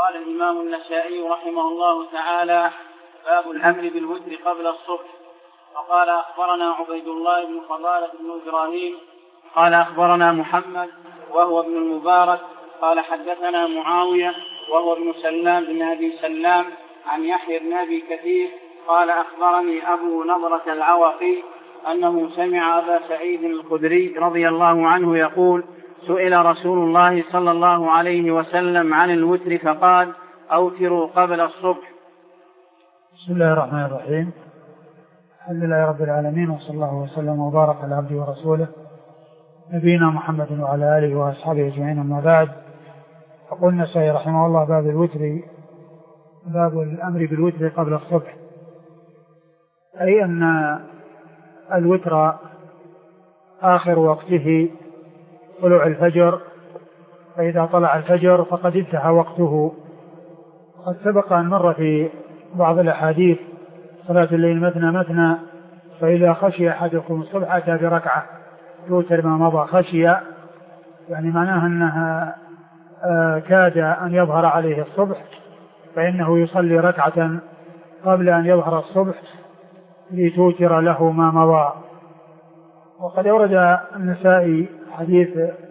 قال الإمام النسائي رحمه الله تعالى: باب الأمر بالوتر قبل الصبح. وقال أخبرنا عبيد الله بن فضالة بن إبراهيم قال أخبرنا محمد وهو ابن المبارك قال حدثنا معاوية وهو ابن سلام بن أبي سلام عن يحيى بن أبي كثير قال أخبرني أبو نضرة العوقي أنه سمع أبا سعيد الخدري رضي الله عنه يقول: سئل رسول الله صلى الله عليه وسلم عن الوتر فقال: أوتروا قبل الصبح. بسم الله الرحمن الرحيم. الحمد لله رب العالمين، وصلى الله وسلم وبارك على عبده ورسوله نبينا محمد وعلى آله وأصحابه أجمعين، أما بعد. يقول النسائي رحمه الله: باب الوتر، باب الأمر بالوتر قبل الصبح، أي أن الوتر آخر وقته طلوع الفجر، فإذا طلع الفجر فقد انتهى وقته. قد سبق أن مر في بعض الأحاديث: صلاة الليل مثنى مثنى، فإذا خشي أحدكم الصبح أتى بركعة يوتر ما مضى. خشي يعني معناها أنها كاد أن يظهر عليه الصبح، فإنه يصلي ركعة قبل أن يظهر الصبح لتوتر له ما مضى. وقد أورد النسائي حديث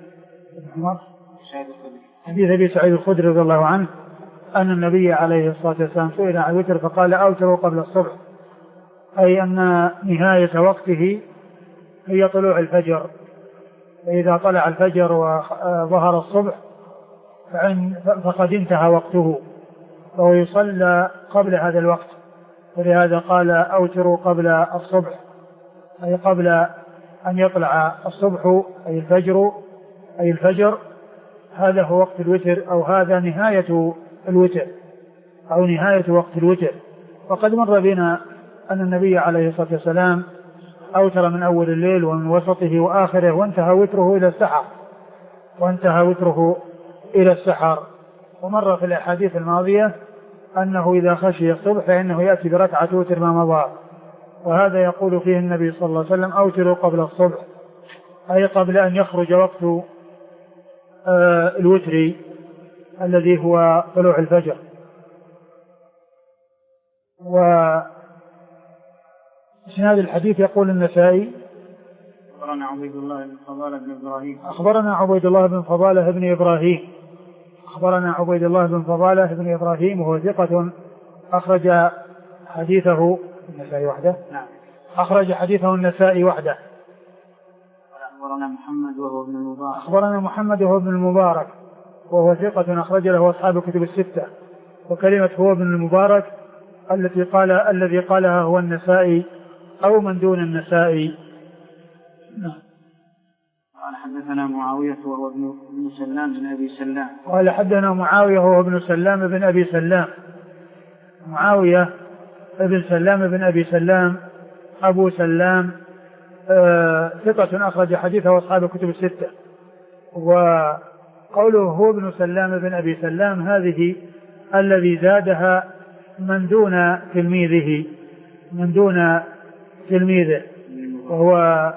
أبي سعيد الخدري رضي الله عنه أن النبي عليه الصلاة والسلام سئل عن الوتر فقال: أوتروا قبل الصبح، أي أن نهاية وقته هي طلوع الفجر، فإذا طلع الفجر وظهر الصبح فقد انتهى وقته، فهو يصلى قبل هذا الوقت. ولهذا قال: أوتروا قبل الصبح، أي قبل أن يطلع الصبح، أي الفجر. هذا هو وقت الوتر، أو هذا نهاية الوتر، أو نهاية وقت الوتر. وقد مر بنا أن النبي عليه الصلاة والسلام أوتر من أول الليل ومن وسطه وآخره، وانتهى وتره إلى السحر. ومر في الأحاديث الماضية أنه إذا خشي الصبح فإنه يأتي بركعة توتر ما مضى، وهذا يقول فيه النبي صلى الله عليه وسلم: أوتروا قبل الصبح، أي قبل أن يخرج وقت الوتر الذي هو طلوع الفجر. وإسناد الحديث يقول النسائي: أخبرنا عبيد الله بن فضالة بن إبراهيم أخبرنا عبيد الله بن فضالة بن إبراهيم وهو ثقة أخرج حديثه النسائي وحده. نعم. أخرج حديثه النسائي وحده. أخبرنا محمد وهو ابن المبارك وهو ثقة أخرج له أصحاب الكتب الستة. وكلمة هو ابن المبارك الذي قالها هو النسائي أو من دون النسائي. نعم. قال حدثنا معاوية وهو ابن سلام بن أبي سلام. قال حدثنا معاوية وهو ابن سلام بن أبي سلام. معاوية ابن سلام بن أبي سلام أبو سلام ثقة أخرج حديثه أصحاب الكتب الستة. وقوله هو ابن سلام بن أبي سلام هذه الذي زادها من دون تلميذه وهو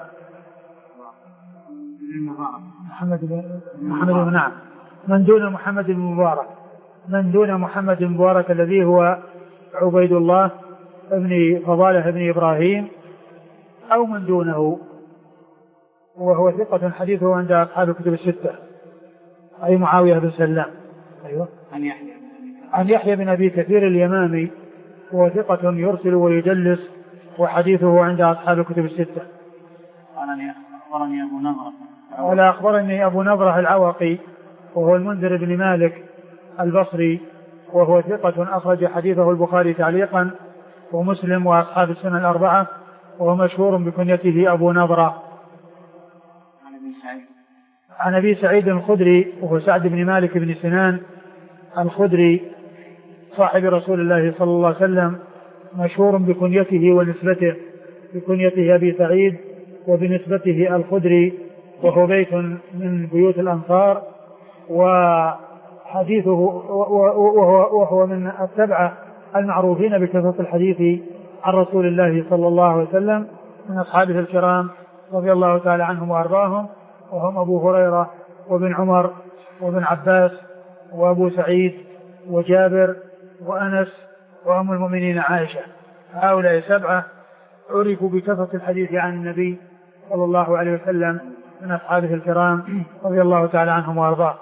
محمد بن نعم من دون محمد بن مبارك الذي هو عبيد الله ابن فضالة ابن إبراهيم أو من دونه، وهو ثقة حديثه عند أصحاب الكتب الستة، أي معاوية بن سلام. أيوة. عن يحيى بن أبي كثير اليمامي وهو ثقة يرسل ويدلس وحديثه عند أصحاب الكتب الستة. أخبرني أبو نضرة العوقي وهو المنذر بن مالك البصري وهو ثقة أخرج حديثه البخاري تعليقا ومسلم وأصحاب السنة الأربعة، وهو مشهور بكنيته أبو نضرة. عن أبي سعيد الخدري وهو سعد بن مالك بن سنان الخدري صاحب رسول الله صلى الله عليه وسلم، مشهور بكنيته ونسبته، بكنيته أبي سعيد وبنسبته الخدري، وهو بيت من بيوت الأنصار، وحديثه وهو من السبعة المعروفين بكثرة الحديث عن رسول الله صلى الله عليه وسلم من أصحابه الكرام رضي الله تعالى عنهم وأرضاهم، وهم أبو هريرة وابن عمر وابن عباس وأبو سعيد وجابر وأنس وأم المؤمنين عائشة. هؤلاء 7 عرفوا بكثرة الحديث عن النبي صلى الله عليه وسلم من أصحابه الكرام رضي الله تعالى عنهم وأرضاه.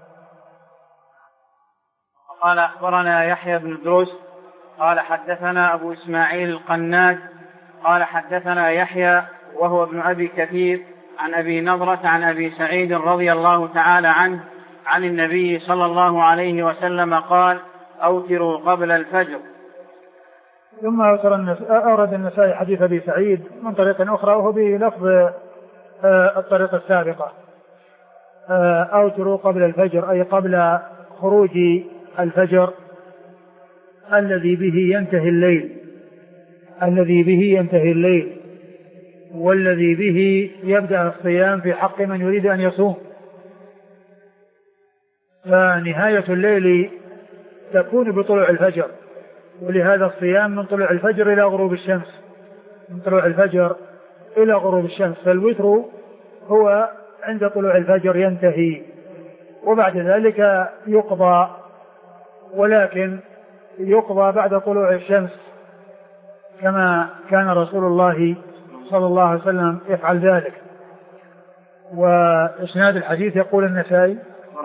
قال أخبرنا يحيى بن دروس قال حدثنا أبو إسماعيل القناد قال حدثنا يحيى وهو ابن أبي كثير عن أبي نضرة عن أبي سعيد رضي الله تعالى عنه عن النبي صلى الله عليه وسلم قال أوتروا قبل الفجر. ثم أورد النسائي حديث أبي سعيد من طريق أخرى وهو بلفظ الطريق السابقة، أوتروا قبل الفجر أي قبل خروج الفجر الذي به ينتهي الليل والذي به يبدأ الصيام في حق من يريد أن يصوم. فنهاية الليل تكون بطلوع الفجر، ولهذا الصيام من طلوع الفجر إلى غروب الشمس، فالوتر هو عند طلوع الفجر ينتهي، وبعد ذلك يقضى، ولكن يقضى بعد طلوع الشمس كما كان رسول الله صلى الله عليه وسلم يفعل ذلك. وإسناد الحديث يقول النسائي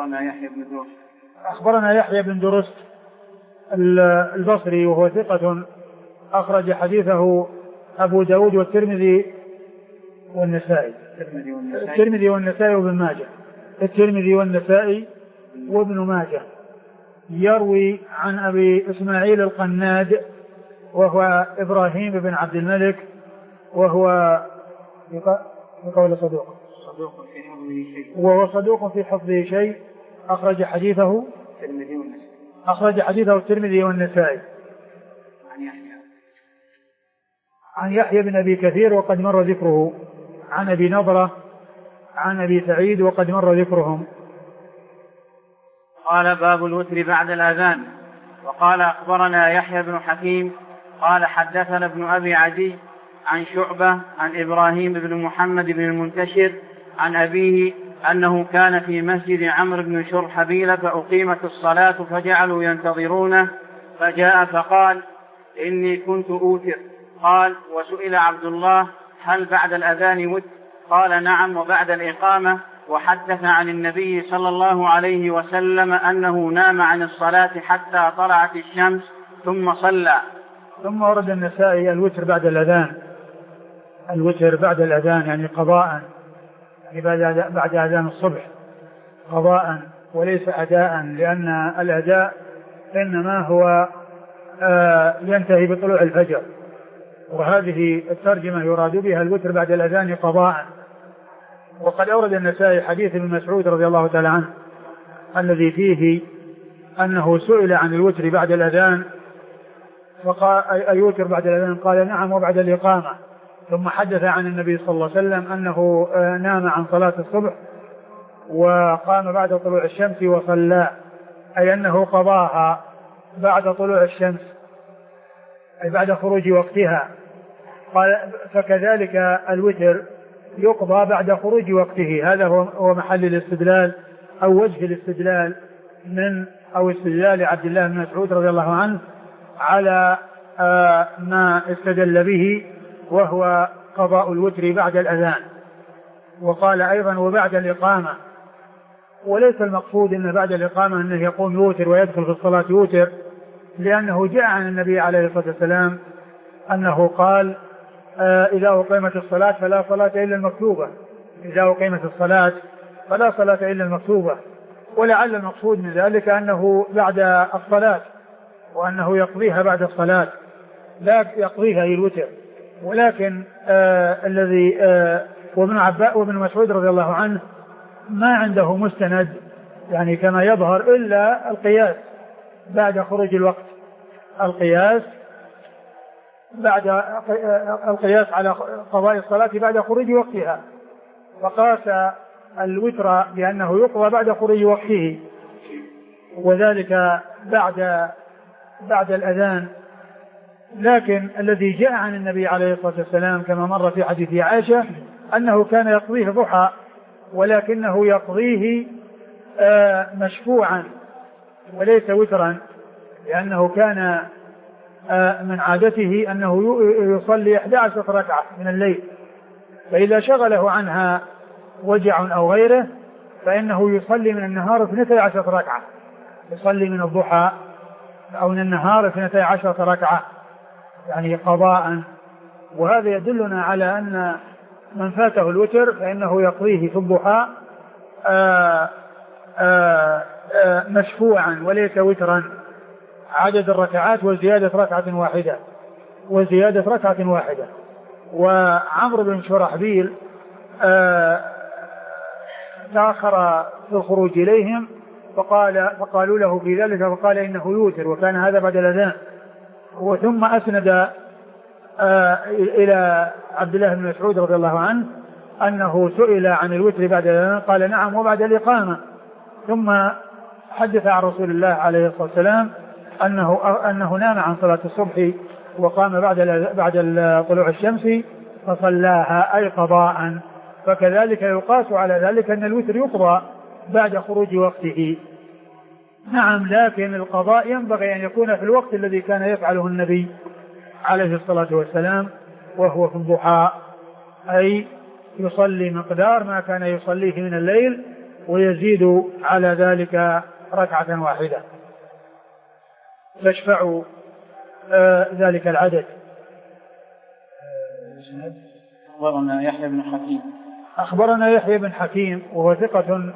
أخبرنا يحيى بن درست البصري وهو ثقة أخرج حديثه أبو داود والترمذي والنسائي وابن ماجه. يروي عن أبي إسماعيل القناد وهو إبراهيم بن عبد الملك وهو صدوق في حفظه شيء أخرج حديثه الترمذي والنسائي. عن يحيى بن أبي كثير وقد مر ذكره، عن أبي نضرة عن أبي سعيد وقد مر ذكرهم. قال باب الوتر بعد الأذان. وقال أخبرنا يحيى بن حكيم قال حدثنا ابن أبي عدي عن شعبة عن إبراهيم بن محمد بن المنتشر عن أبيه أنه كان في مسجد عمرو بن شرحبيل فأقيمت الصلاة فجعلوا ينتظرونه، فجاء فقال إني كنت أوتر. قال وسئل عبد الله هل بعد الأذان وتر؟ قال نعم وبعد الإقامة. وحدث عن النبي صلى الله عليه وسلم أنه نام عن الصلاة حتى طلعت الشمس ثم صلى. ثم ورد النسائي الوتر بعد الأذان يعني قضاء، يعني بعد أذان الصبح قضاء وليس أداء، لأن الأداء إنما هو ينتهي بطلوع الفجر، وهذه الترجمة يراد بها الوتر بعد الأذان قضاء. وقد أورد النسائي حديث ابن مسعود رضي الله تعالى عنه الذي فيه أنه سئل عن الوتر بعد الأذان فقال أيوتر بعد الأذان؟ قال نعم وبعد الإقامة. ثم حدث عن النبي صلى الله عليه وسلم أنه نام عن صلاة الصبح وقام بعد طلوع الشمس وصلى، أي أنه قضاها بعد طلوع الشمس أي بعد خروج وقتها. قال فكذلك الوتر يقضى بعد خروج وقته. هذا هو محل الاستدلال أو وجه الاستدلال استدلال عبد الله بن مسعود رضي الله عنه على ما استدل به، وهو قضاء الوتر بعد الأذان. وقال أيضا وبعد الإقامة، وليس المقصود أن بعد الإقامة أنه يقوم يوتر ويدخل في الصلاة يوتر، لأنه جاء عن النبي عليه الصلاة والسلام أنه قال إذا أقيمت الصلاة فلا صلاة إلا المكتوبة. ولعل المقصود من ذلك أنه بعد الصلاة، وأنه يقضيها بعد الصلاة لا يقضيها الوتر. ولكن الذي وابن مسعود رضي الله عنه ما عنده مستند يعني كما يظهر إلا بعد خروج الوقت، القياس على قضاء الصلاة بعد خروج وقتها، فقاس الوتر بأنه يقضى بعد خروج وقته، وذلك بعد الأذان. لكن الذي جاء عن النبي عليه الصلاة والسلام كما مر في حديث عائشة أنه كان يقضيه ضحى، ولكنه يقضيه مشفوعا وليس وترا، لأنه كان من عادته أنه يصلي 11 ركعة من الليل، فإذا شغله عنها وجع أو غيره فإنه يصلي من النهار 12 ركعة، يصلي من الضحى أو من النهار 12 ركعة يعني قضاء. وهذا يدلنا على أن من فاته الوتر فإنه يقضيه في الضحى مشفوعا وليس وترا، عدد الركعات وزيادة ركعة واحدة. وعمرو بن شرحبيل تأخر في الخروج إليهم فقالوا له في ذلك فقال إنه يوتر، وكان هذا بعد الأذان. وثم أسند إلى عبد الله بن مسعود رضي الله عنه أنه سئل عن الوتر بعد الأذان قال نعم وبعد الإقامة. ثم حدث عن رسول الله عليه الصلاة والسلام أنه نام عن صلاة الصبح وقام بعد طلوع الشمس فصلاها أي قضاء. فكذلك يقاس على ذلك أن الوتر يقضى بعد خروج وقته. نعم، لكن القضاء ينبغي أن يكون في الوقت الذي كان يفعله النبي عليه الصلاة والسلام وهو في الضحى، أي يصلي مقدار ما كان يصليه من الليل ويزيد على ذلك ركعة واحدة تشفع ذلك العدد. أخبرنا يحيى بن حكيم وهو ثقة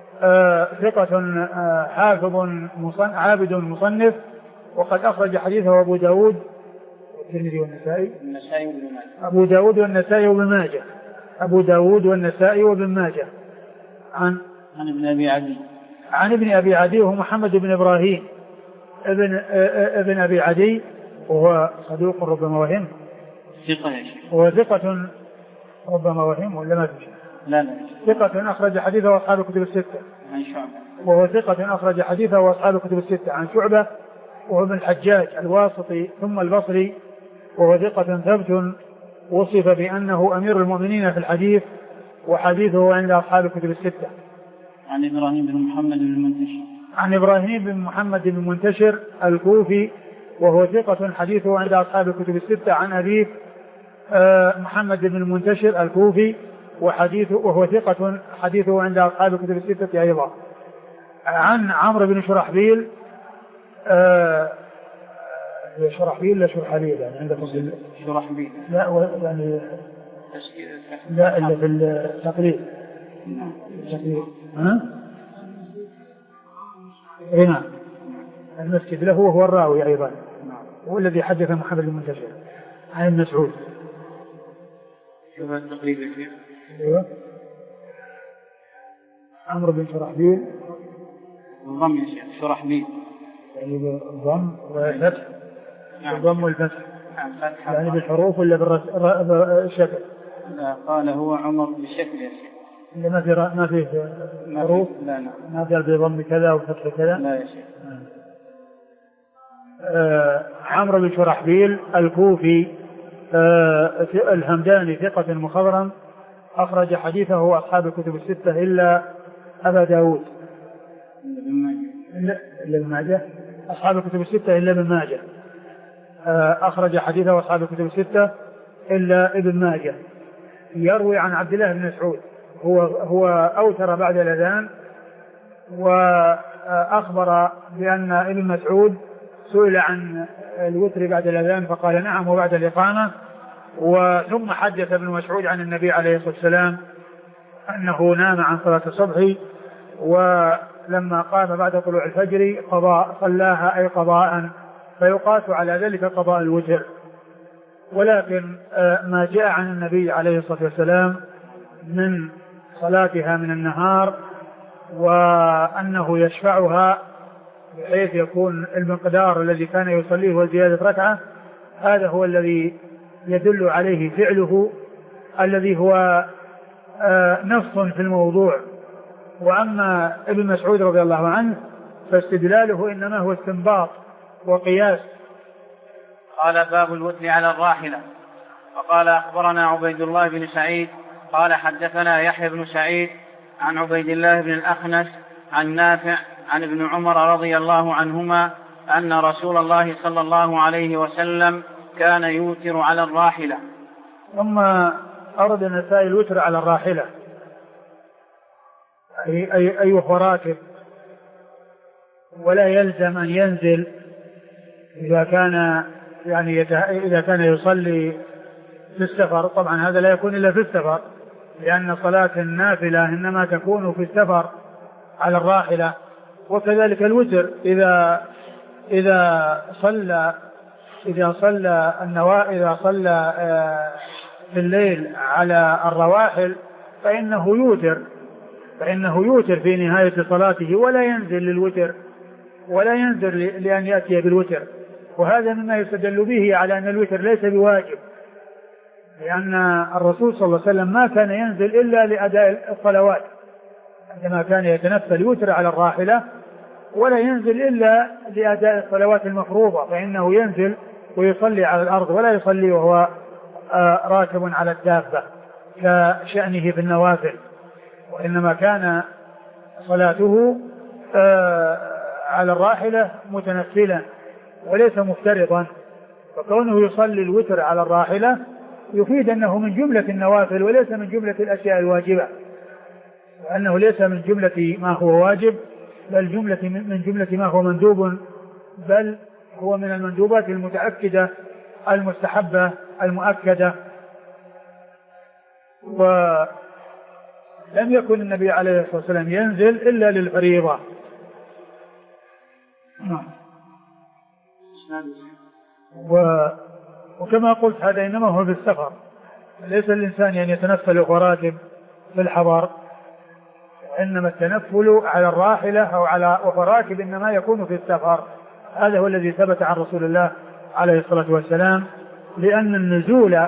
حافظ عابد مصنف، وقد أخرج حديثه أبو داود والترمذي والنسائي وابن ماجه عن ابن أبي عدي وهو محمد بن إبراهيم ابن أبي عدي، وهو صدوق ربما وهم، هو ثقة ربما وهم ولا ما في شيء؟ لا ثقة أخرج حديثه وأصحاب الكتب الستة. وهو ثقة أخرج حديثه وأصحاب الكتب الستة عن شعبة وهو ابن الحجاج الواسطي ثم البصري، وهو ثقة ثبت وصف بأنه أمير المؤمنين في الحديث وحديثه عند أصحاب الكتب الستة. عن إبراهيم بن محمد بن منتشر الكوفي، وهو ثقة حديثه عند أصحاب الكتب الستة. عن أبيه محمد بن المنتشر الكوفي وهو ثقة حديثه عند أصحاب الكتب الستة أيضا. عن عمرو بن شرحبيل شرحبيل لا شرحبيل يعني عندكم شرحبيل لا يعني لا إلا في التقريب هنا المسجد له وهو الراوي أيضا، هو الذي حدث محمد بن منتشر عن ابن مسعود. شوف التقريب يا شيخ. ايوه عمرو بن شرحبيل الضم يا شيخ شرحبيل يعني بالضم والفتح. الضم والفتح يعني بالحروف ولا بالشكل؟ لا قال هو عمر بالشكل يا شيخ. ما فيه حروف؟ لا ما قال بضم كذا وفتح كذا؟ لا يا شيخ. عمرو بن شرحبيل الكوفي الهمداني ثقة مخضرم أخرج حديثه أصحاب الكتب الستة إلا أبا داود إلا ابن ماجه. أصحاب الكتب الستة إلا ابن ماجه أخرج حديثه أصحاب الكتب الستة إلا ابن ماجه. يروي عن عبد الله بن مسعود هو أوتر بعد الأذان، وأخبر بأن ابن مسعود سئل عن الوتر بعد الأذان فقال نعم وبعد الإقامة. وثم حدث ابن مسعود عن النبي عليه الصلاة والسلام أنه نام عن صلاة الصبح، ولما قام بعد طلوع الفجر صلاها أي قضاء، فيقاس على ذلك قضاء الوتر. ولكن ما جاء عن النبي عليه الصلاة والسلام من صلاتها من النهار وأنه يشفعها بحيث يكون المقدار الذي كان يصليه وزيادة ركعة، هذا هو الذي يدل عليه فعله الذي هو نص في الموضوع. وأما ابن مسعود رضي الله عنه فاستدلاله إنما هو استنباط وقياس. قال باب الوتر على الراحلة. وقال أخبرنا عبيد الله بن سعيد قال حدثنا يحيى بن سعيد عن عبيد الله بن الأخنس عن نافع عن ابن عمر رضي الله عنهما أن رسول الله صلى الله عليه وسلم كان يوتر على الراحلة. ثم أرد النسائي الوتر على الراحلة أي وهو راكب، ولا يلزم أن ينزل إذا كان يصلي في السفر. طبعا هذا لا يكون إلا في السفر، لأن صلاة النافلة إنما تكون في السفر على الراحلة. وكذلك الوتر إذا صلى في الليل على الرواحل فإنه يوتر في نهاية صلاته، ولا ينزل للوتر ولا ينزل لأن يأتي بالوتر. وهذا مما يستدل به على أن الوتر ليس بواجب، لأن الرسول صلى الله عليه وسلم ما كان ينزل إلا لأداء الصلوات، عندما كان يتنفل يوتر على الراحلة ولا ينزل إلا لأداء الصلوات المفروضة، فإنه ينزل ويصلي على الأرض ولا يصلي وهو راكب على الدابة كشأنه في النوافل، وإنما كان صلاته على الراحلة متنفلا وليس مفترضا. فكونه يصلي الوتر على الراحلة يفيد أنه من جملة النوافل وليس من جملة الأشياء الواجبة، وأنه ليس من جملة ما هو واجب، بل من جملة ما هو مندوب، بل هو من المندوبات المتأكدة المستحبة المؤكدة. ولم يكن النبي عليه الصلاة والسلام ينزل إلا للفريضة. وكما قلت هذا إنما هو في السفر، ليس الإنسان أن يتنفل وهو راكب في الحضر، وإنما التنفل على الراحلة أو على وهو راكب إنما يكون في السفر. هذا هو الذي ثبت عن رسول الله عليه الصلاة والسلام، لأن النزول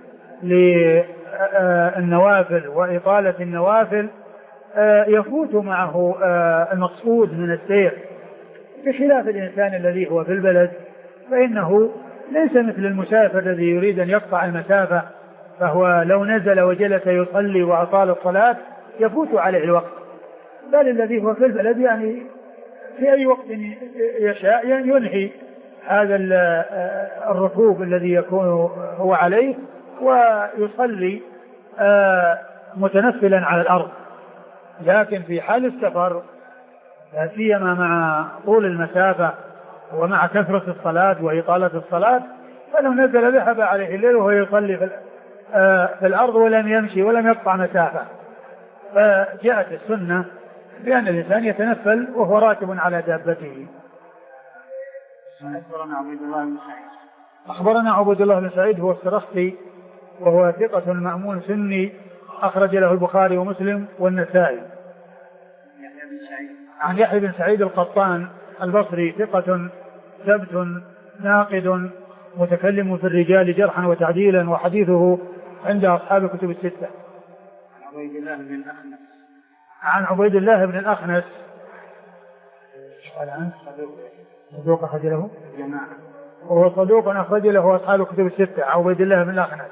للنوافل وإطالة النوافل يفوت معه المقصود من السير، بخلاف الإنسان الذي هو في البلد، فإنه ليس مثل المسافر الذي يريد أن يقطع المسافة، فهو لو نزل وجلس يصلي وأطال الصلاة يفوت عليه الوقت. بل الذي هو في البلد يعني في أي وقت يشاء ينهي هذا الركوب الذي يكون هو عليه ويصلي متنفلا على الأرض. لكن في حال السفر لا سيما مع طول المسافة ومع كثرة الصلاة وإطالة الصلاة، فلو نزل ذهب عليه الليل وهو يصلي في الأرض ولم يمشي ولم يقطع مسافة. فجاءت السنة بأن الإنسان يتنفل وهو راكب على دابته. أخبرنا عبيد الله بن سعيد هو السرخسي، وهو ثقة مأمون سني، أخرج له البخاري ومسلم والنسائي. عن يحيى بن سعيد القطان البصري، ثقة ثبت ناقد متكلم في الرجال جرحا وتعديلا، وحديثه عند أصحاب الكتب الستة. عن عبيد الله بن الأخنس صدوق أخرج له وهو صدوق أخرج له أصحاب الكتب الستة. عبيد الله بن الأخنس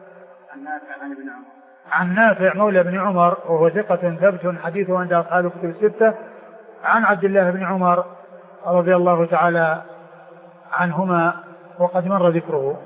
عن نافع مولى بن عمر، وهو ثقة ثبت حديثه عند أصحاب الكتب الستة. عن عبد الله بن عمر رضي الله تعالى عنهما وقد مر ذكره.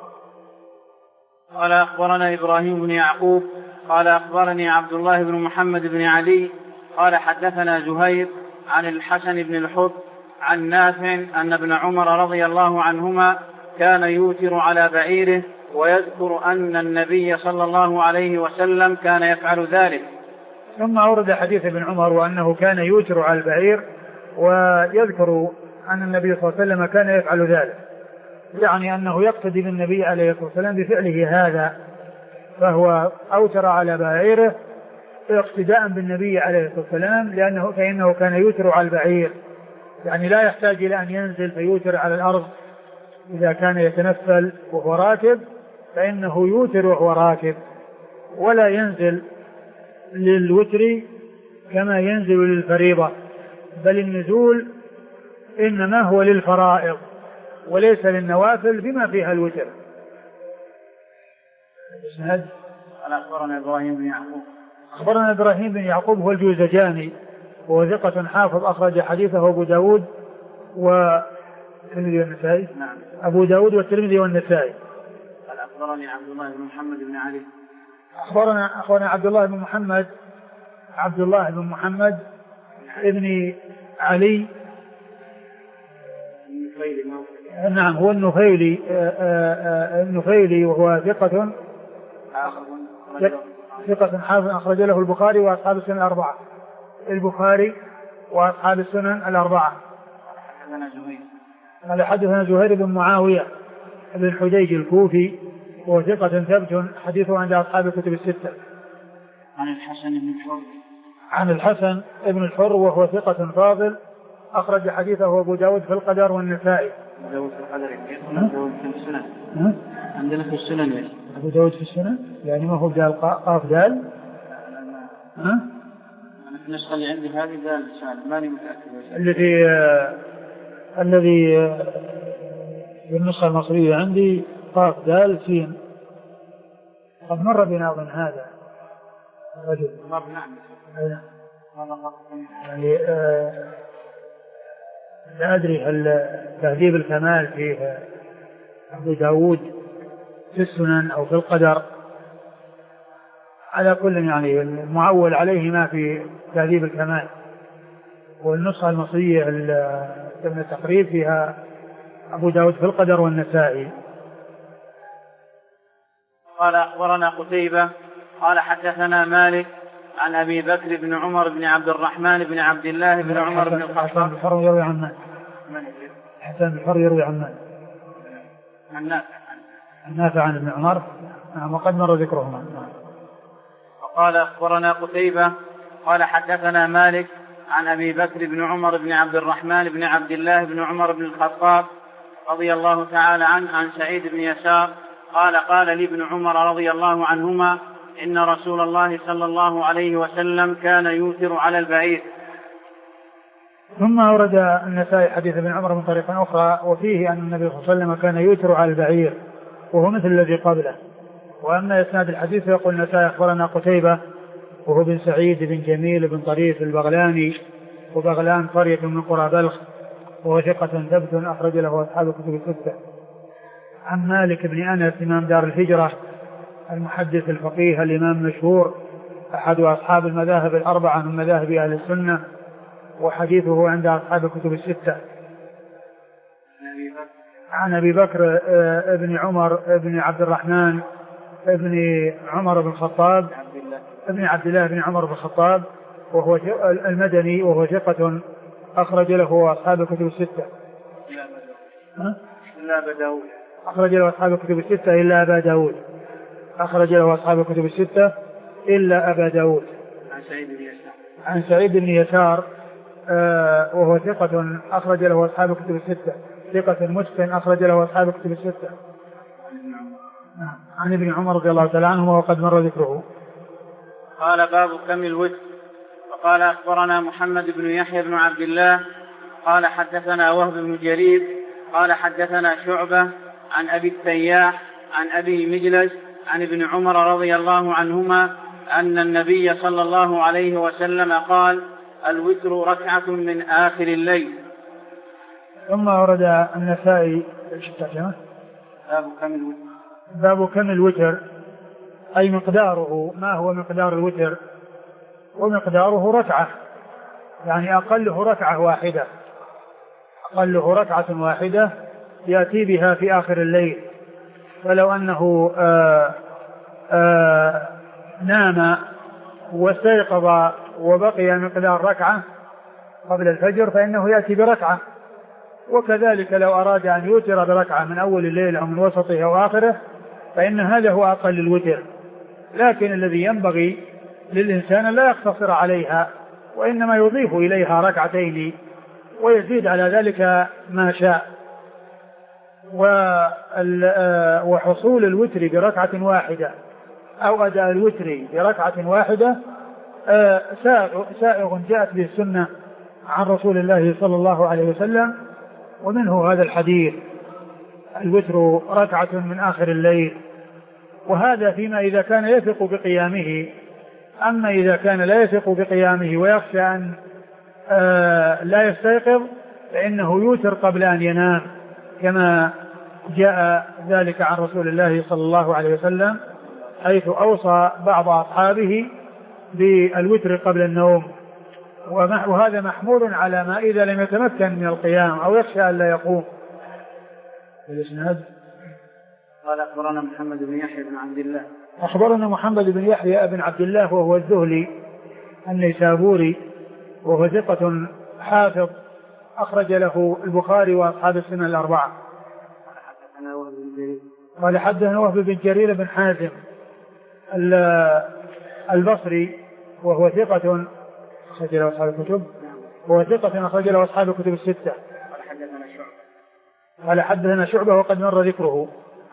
قال أخبرنا إبراهيم بن يعقوب قال أخبرني عبد الله بن محمد بن علي قال حدثنا زهير عن الحسن بن الحب عن نافع أن ابن عمر رضي الله عنهما كان يوتر على بعيره، ويذكر أن النبي صلى الله عليه وسلم كان يفعل ذلك. ثم أورد حديث ابن عمر وأنه كان يوتر على البعير، ويذكر أن النبي صلى الله عليه وسلم كان يفعل ذلك، يعني أنه يقتدي بالنبي عليه الصلاة والسلام بفعله هذا، فهو أوتر على بعيره اقتداء بالنبي عليه الصلاة والسلام، فإنه كان يوتر على البعير، يعني لا يحتاج إلى أن ينزل فيوتر على الأرض. إذا كان يتنفل وهو راكب فإنه يوتر وهو راكب، ولا ينزل للوتر كما ينزل للفريضة، بل النزول إنما هو للفرائض وليس للنوافل بما فيها الوتر. أخبرنا إبراهيم بن يعقوب هو الجوزجاني، وهو ثقة حافظ أخرج حديثه أبو داود الترمذي والنسائي. نعم. أبو داود والترمذي والنسائي. قال أخبرني عبد الله بن محمد بن علي. أخبرنا عبد الله بن محمد ابن علي. نعم هو النفيلي وهو ثقة حافظ أخرج له البخاري وأصحاب السنن الأربعة. قال حدثنا زهير بن معاوية بن حجيج الكوفي وهو ثقة ثبت حديثه عند أصحاب الكتب الستة. عن الحسن بن الحر وهو ثقة فاضل أخرج حديثه أبو داود في القدر والنسائي. أبو داود في القدر في السنن. عندنا في السنن أبو داود في السنن يعني ما هو دال قاف دال. أنا في النسخة اللي عندي هذه دال سالم ماني متأكد. الذي في النسخة المصرية عندي قاف دال سين. قد مر بنا من هذا الرجل. يعني لا أدري هل تهذيب الكمال فيه أبو داود في السنن أو في القدر، على كل يعني المعول عليه ما في تهذيب الكمال، والنسخة المصرية ضمن التقريب فيها أبو داود في القدر والنسائي. قال أخبرنا قتيبة قال حدثنا مالك عن أبي بكر بن عمر بن عبد الرحمن بن عبد الله بن عمر بن الخطاب. حسن بن الحر يروي عن نافع عن ابن عمر وقد مر ذكرهما. وقال أخبرنا قتيبة قال حدثنا مالك عن أبي بكر بن عمر بن عبد الرحمن بن عبد الله بن عمر بن الخطاب رضي الله تعالى عنه عن سعيد بن يسار قال لي ابن عمر رضي الله عنهما إن رسول الله صلى الله عليه وسلم كان يوتر على البعير. ثم أورد النسائي حديث ابن عمر من طريق أخرى وفيه أن النبي صلى الله عليه وسلم كان يوتر على البعير وهو مثل الذي قبله. وأما إسناد الحديث يقول النسائي أخبرنا قتيبة وهو بن سعيد بن جميل بن طريف البغلاني، وبغلان قرية من قرى بلخ، وهو ثقة ثبت أخرج له أصحاب الكتب الستة. عن مالك بن أنس إمام دار الهجرة المحدث الفقيه الإمام المشهور أحد أصحاب المذاهب الأربعة من مذاهب أهل السنة، وحديثه عند أصحاب الكتب الستة. عن أبي بكر ابن عمر ابن عبد الرحمن ابن عمر بن الخطاب ابن عبد الله بن عمر بن الخطاب وهو المدني وهو ثقة أخرج له أصحاب الكتب الستة. أخرج له أصحاب الكتب الستة إلا أبا داود. أخرج له أصحاب الكتب الستة إلا أبا داود. عن سعيد بن يسار وهو ثقة أخرج له أصحاب الكتب الستة، ثقة مسلم أخرج له أصحاب الكتب الستة. عن ابن عمر رضي الله تعالى عنه وقد مر ذكره. قال باب كم الوتر. وقال أخبرنا محمد بن يحيى بن عبد الله قال حدثنا وهب بن جرير قال حدثنا شعبة عن أبي التياح عن أبي مجلس عن ابن عمر رضي الله عنهما أن النبي صلى الله عليه وسلم قال الوتر ركعة من آخر الليل. ثم ورد النسائي باب كم الوتر أي مقداره، ما هو مقدار الوتر؟ ومقداره ركعة، يعني أقله ركعة واحدة يأتي بها في آخر الليل. فلو أنه نام واستيقظ وبقي مقدار ركعة قبل الفجر فإنه يأتي بركعة. وكذلك لو أراد أن يوتر بركعة من أول الليل أو من وسطه أو آخره فإن هذا هو أقل الوتر. لكن الذي ينبغي للإنسان لا يقتصر عليها، وإنما يضيف إليها ركعتين ويزيد على ذلك ما شاء. وحصول الوتر بركعة واحدة أو أداء الوتر بركعة واحدة سائغ جاءت به السنة عن رسول الله صلى الله عليه وسلم، ومنه هذا الحديث الوتر ركعة من آخر الليل. وهذا فيما إذا كان يثق بقيامه. أما إذا كان لا يثق بقيامه ويخشى أن لا يستيقظ فإنه يوتر قبل أن ينام، كما جاء ذلك عن رسول الله صلى الله عليه وسلم حيث أوصى بعض أصحابه بالوتر قبل النوم، وهذا محمول على ما إذا لم يتمكن من القيام أو يخشى أن لا يقوم. الإسناد قال أخبرنا محمد بن يحيى بن عبد الله. أخبرنا محمد بن يحيى بن عبد الله وهو الذهلي النيسابوري وهو ثقة حافظ أخرج له البخاري وأصحاب السنن الأربعة. قال حدثنا وهب بن جرير بن حازم البصري وهو ثقة أخرج له أصحاب الكتب، وهو ثقة أخرج له أصحاب الكتب الستة. قال حدثنا شعبة وقد مر ذكره.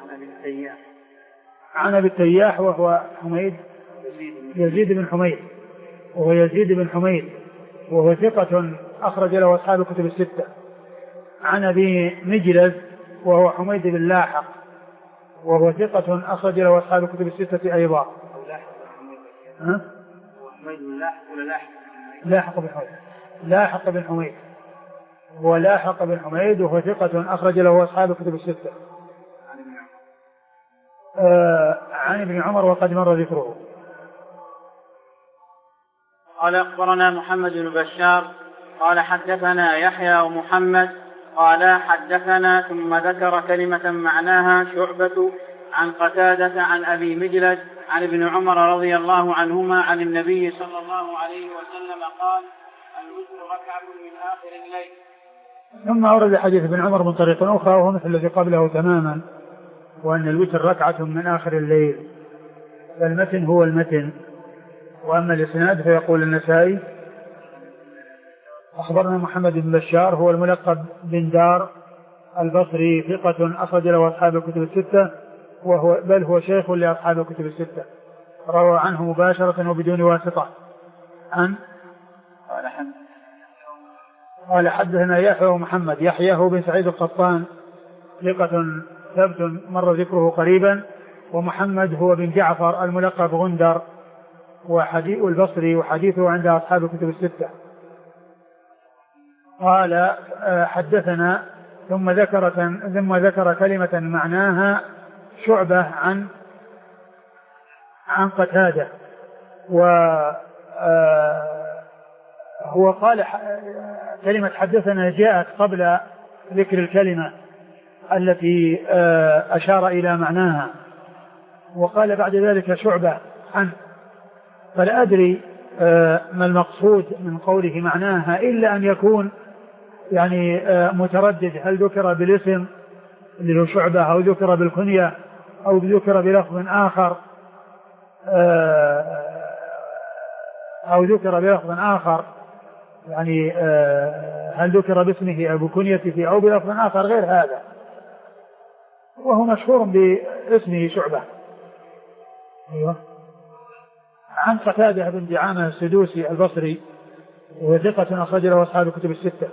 عن أبي التياح وهو حميد يزيد بن حميد وهو يزيد بن حميد وهو ثقة أخرج له أصحاب الكتب الستة. عن أبي مجلز وهو حميد بن لاحق وهو ثقة أخرج له أصحاب الكتب الستة أيضا. لاحق بن حميد لاحق بن حميد ولاحق بن حميد وهو ثقة أخرج له أصحاب الكتب الستة. عن ابن عمر وقد مر ذكره. قال أخبرنا محمد بن بشار قال حدثنا يحيى ومحمد قال حدثنا ثم ذكر كلمة معناها شعبة عن قتادة عن أبي مجلد عن ابن عمر رضي الله عنهما عن النبي صلى الله عليه وسلم قال الوتر ركعة من آخر الليل. ثم أورد حديث ابن عمر من طريق أخرى وهو مثل الذي قبله تماما، وأن الوتر ركعة من آخر الليل، فالمتن هو المتن. وأما الإسناد فيقول النسائي أخبرنا محمد بن بشار هو الملقب بن دار البصري ثقة أخرج له أصحاب الكتب الستة بل هو شيخ لأصحاب الكتب الستة، روى عنه مباشرة وبدون واسطة. قال حدثنا يحيى ومحمد يحيى هو بن سعيد القطان ثقة ثبت مر ذكره قريبا، ومحمد هو بن جعفر الملقب غندر وحديث البصري وحديثه عند أصحاب الكتب الستة. قال حدثنا ثم ذكر كلمة معناها شعبة عن قتادة، هو قال كلمة حدثنا جاءت قبل ذكر الكلمة التي أشار إلى معناها، وقال بعد ذلك شعبة عنه، فلا أدري ما المقصود من قوله معناها إلا أن يكون يعني متردد، هل ذكر بالاسم اللي هو شعبة أو ذكر بالكنية أو ذكر بلفظ آخر يعني هل ذكر باسمه أو بكنيته أو بلفظ آخر غير هذا، وهو مشهور باسمه شعبة. أيوة. عن قتادة بن دعامة السدوسي البصري وهو ثقة أخرج له أصحاب الكتب الستة.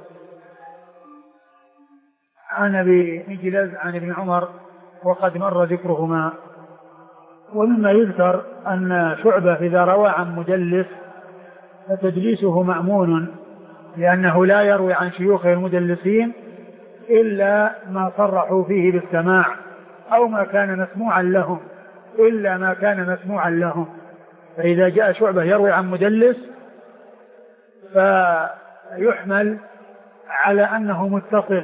عن أبي مجلز عن ابن عمر وقد مر ذكرهما. ومما يذكر أن شعبة إذا روى عن مدلس فتدليسه مأمون، لأنه لا يروي عن شيوخه المدلسين إلا ما صرحوا فيه بالسماع أو ما كان مسموعا لهم فإذا جاء شعبة يروي عن مدلس فيحمل على أنه متصل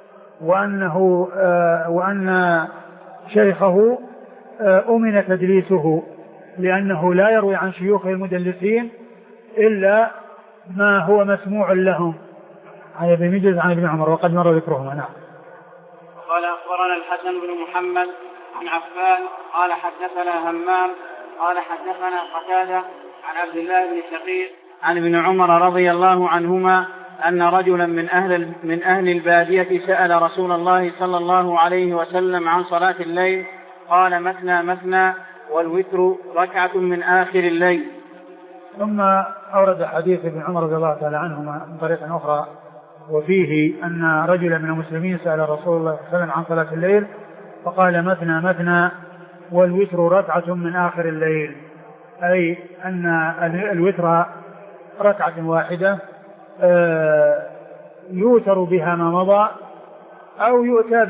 وأن شيخه أمن تدليسه، لأنه لا يروي عن شيوخه المدلسين إلا ما هو مسموع لهم. عن ابن مجلس عن ابن عمر وقد مر ذكرهما. نعم. قال أخبرنا الحسن بن محمد عن عفان قال حدثنا همام قال حدثنا قتادة عن عبد الله بن شقيق عن ابن عمر رضي الله عنهما أن رجلا من أهل البادية سأل رسول الله صلى الله عليه وسلم عن صلاة الليل قال مثنى مثنى والوتر ركعة من آخر الليل. ثم أورد حديث ابن عمر رضي الله تعالى عنهما من طريق أخرى وفيه أن رجلا من المسلمين سأل رسول الله صلى الله عليه وسلم عن صلاة الليل فقال مثنى مثنى والوتر ركعة من آخر الليل، أي أن الوتر ركعة واحدة يوتر بها ما مضى أو يؤتى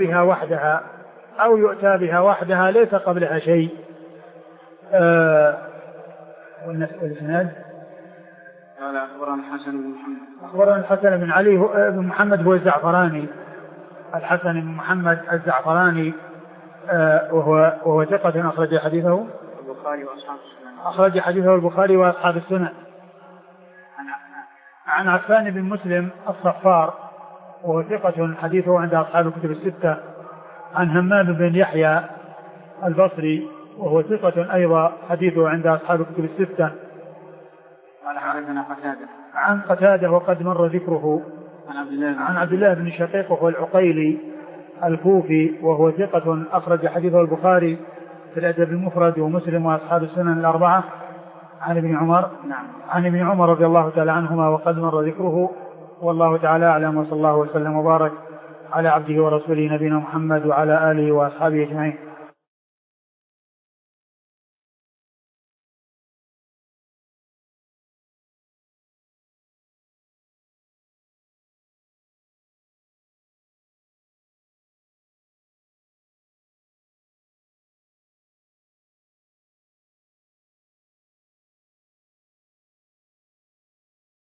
بها وحدها ليس قبلها شيء. والإسناد قال أخبرنا الحسن بن محمد. أخبرنا الحسن بن علي بن محمد هو الزعفراني، الحسن بن محمد الزعفراني، وهو ثقة أخرج حديثه البخاري وأصحاب السنن. أخرج حديثه البخاري وأصحاب السنن. عن عفان بن مسلم الصفار وهو ثقة حديثه عند أصحاب الكتب الستة. عن همام بن يحيى البصري وهو ثقة أيضا حديثه عند أصحاب الكتب الستة. قال حدثنا قتادة. عن قتادة وقد مر ذكره. عن عبد الله بن شقيق وهو العقيلي الكوفي وهو ثقة أخرج حديثه البخاري في الأدب المفرد ومسلم وأصحاب السنن الأربعة. عن ابن عمر. نعم. عن ابن عمر رضي الله تعالى عنهما وقد مر ذكره. والله تعالى أعلم، وصلى الله وسلم وبارك على عبده ورسوله نبينا محمد وعلى آله وأصحابه أجمعين.